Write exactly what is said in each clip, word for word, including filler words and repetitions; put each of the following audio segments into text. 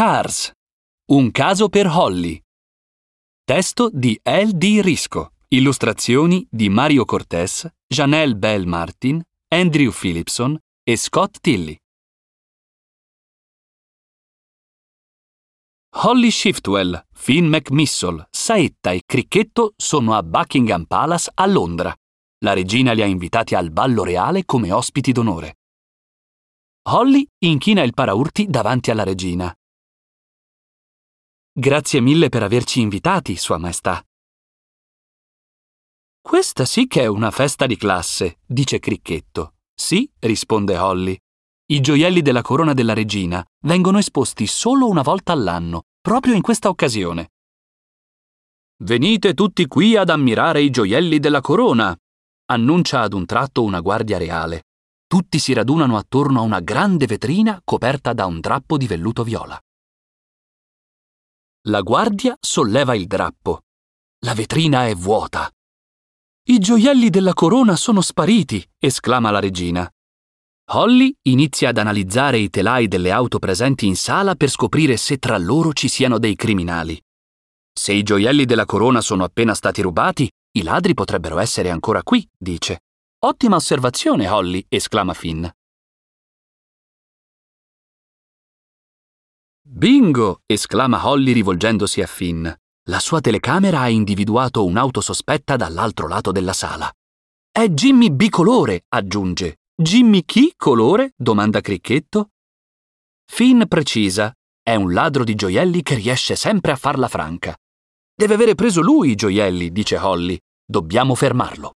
Cars. Un caso per Holly. Testo di L D Risco. Illustrazioni di Mario Cortés, Janelle Bell Martin, Andrew Phillipson e Scott Tilley. Holly Shiftwell, Finn McMissile, Saetta e Cricchetto sono a Buckingham Palace a Londra. La regina li ha invitati al ballo reale come ospiti d'onore. Holly inchina il paraurti davanti alla regina. Grazie mille per averci invitati, Sua Maestà. Questa sì che è una festa di classe, dice Cricchetto. Sì, risponde Holly. I gioielli della corona della regina vengono esposti solo una volta all'anno, proprio in questa occasione. Venite tutti qui ad ammirare i gioielli della corona, annuncia ad un tratto una guardia reale. Tutti si radunano attorno a una grande vetrina coperta da un drappo di velluto viola. La guardia solleva il drappo. La vetrina è vuota. I gioielli della corona sono spariti, esclama la regina. Holly inizia ad analizzare i telai delle auto presenti in sala per scoprire se tra loro ci siano dei criminali. Se i gioielli della corona sono appena stati rubati, i ladri potrebbero essere ancora qui, dice. Ottima osservazione, Holly, esclama Finn. Bingo! Esclama Holly rivolgendosi a Finn. La sua telecamera ha individuato un'auto sospetta dall'altro lato della sala. È Jimmy Bicolore, aggiunge. Jimmy chi colore? Domanda Cricchetto. Finn precisa. È un ladro di gioielli che riesce sempre a farla franca. Deve avere preso lui i gioielli, dice Holly. Dobbiamo fermarlo.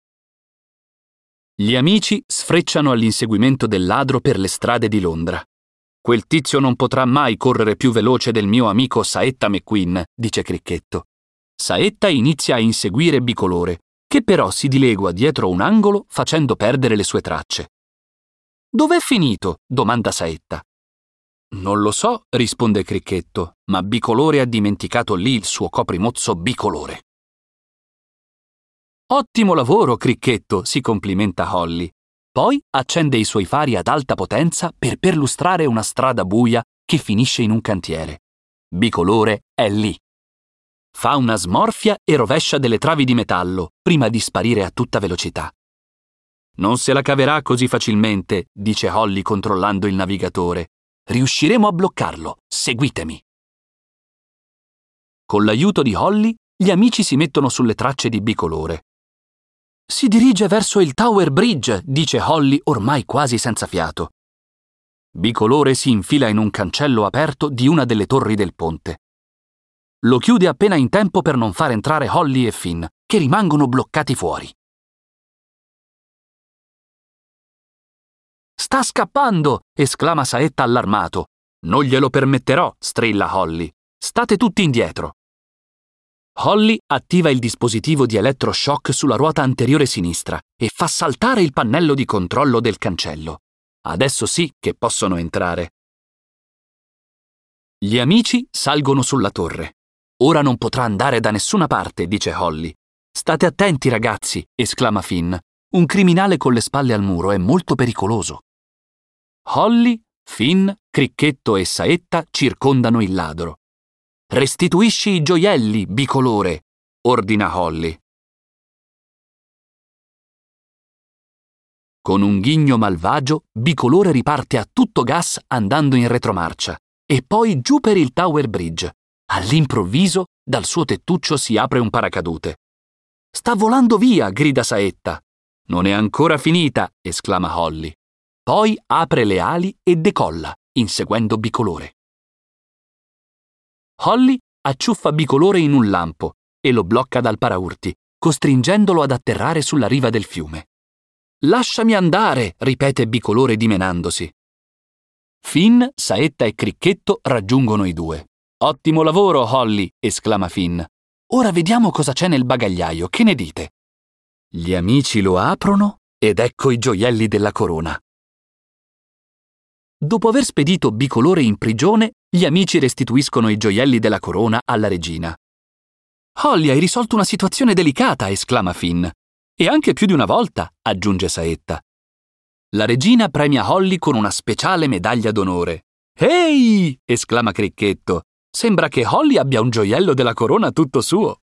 Gli amici sfrecciano all'inseguimento del ladro per le strade di Londra. Quel tizio non potrà mai correre più veloce del mio amico Saetta McQueen, dice Cricchetto. Saetta inizia a inseguire Bicolore, che però si dilegua dietro un angolo facendo perdere le sue tracce. Dov'è finito? Domanda Saetta. Non lo so, risponde Cricchetto, ma Bicolore ha dimenticato lì il suo coprimozzo bicolore. Ottimo lavoro, Cricchetto, si complimenta Holly. Poi accende i suoi fari ad alta potenza per perlustrare una strada buia che finisce in un cantiere. Bicolore è lì. Fa una smorfia e rovescia delle travi di metallo prima di sparire a tutta velocità. Non se la caverà così facilmente, dice Holly controllando il navigatore. Riusciremo a bloccarlo. Seguitemi. Con l'aiuto di Holly, gli amici si mettono sulle tracce di Bicolore. Si dirige verso il Tower Bridge, dice Holly ormai quasi senza fiato. Bicolore si infila in un cancello aperto di una delle torri del ponte. Lo chiude appena in tempo per non far entrare Holly e Finn, che rimangono bloccati fuori. Sta scappando! Esclama Saetta allarmato. Non glielo permetterò, strilla Holly. State tutti indietro. Holly attiva il dispositivo di elettroshock sulla ruota anteriore sinistra e fa saltare il pannello di controllo del cancello. Adesso sì che possono entrare. Gli amici salgono sulla torre. Ora non potrà andare da nessuna parte, dice Holly. State attenti, ragazzi, esclama Finn. Un criminale con le spalle al muro è molto pericoloso. Holly, Finn, Cricchetto e Saetta circondano il ladro. Restituisci i gioielli, Bicolore, ordina Holly. Con un ghigno malvagio, Bicolore riparte a tutto gas andando in retromarcia e poi giù per il Tower Bridge. All'improvviso, dal suo tettuccio si apre un paracadute. Sta volando via, grida Saetta. Non è ancora finita, esclama Holly. Poi apre le ali e decolla, inseguendo Bicolore. Holly acciuffa Bicolore in un lampo e lo blocca dal paraurti, costringendolo ad atterrare sulla riva del fiume. Lasciami andare, ripete Bicolore dimenandosi. Finn, Saetta e Cricchetto raggiungono i due. Ottimo lavoro, Holly, esclama Finn. Ora vediamo cosa c'è nel bagagliaio, che ne dite? Gli amici lo aprono ed ecco i gioielli della corona. Dopo aver spedito Bicolore in prigione, gli amici restituiscono i gioielli della corona alla regina. Holly, hai risolto una situazione delicata, esclama Finn. E anche più di una volta, aggiunge Saetta. La regina premia Holly con una speciale medaglia d'onore Ehi! Esclama Cricchetto. Sembra che Holly abbia un gioiello della corona tutto suo.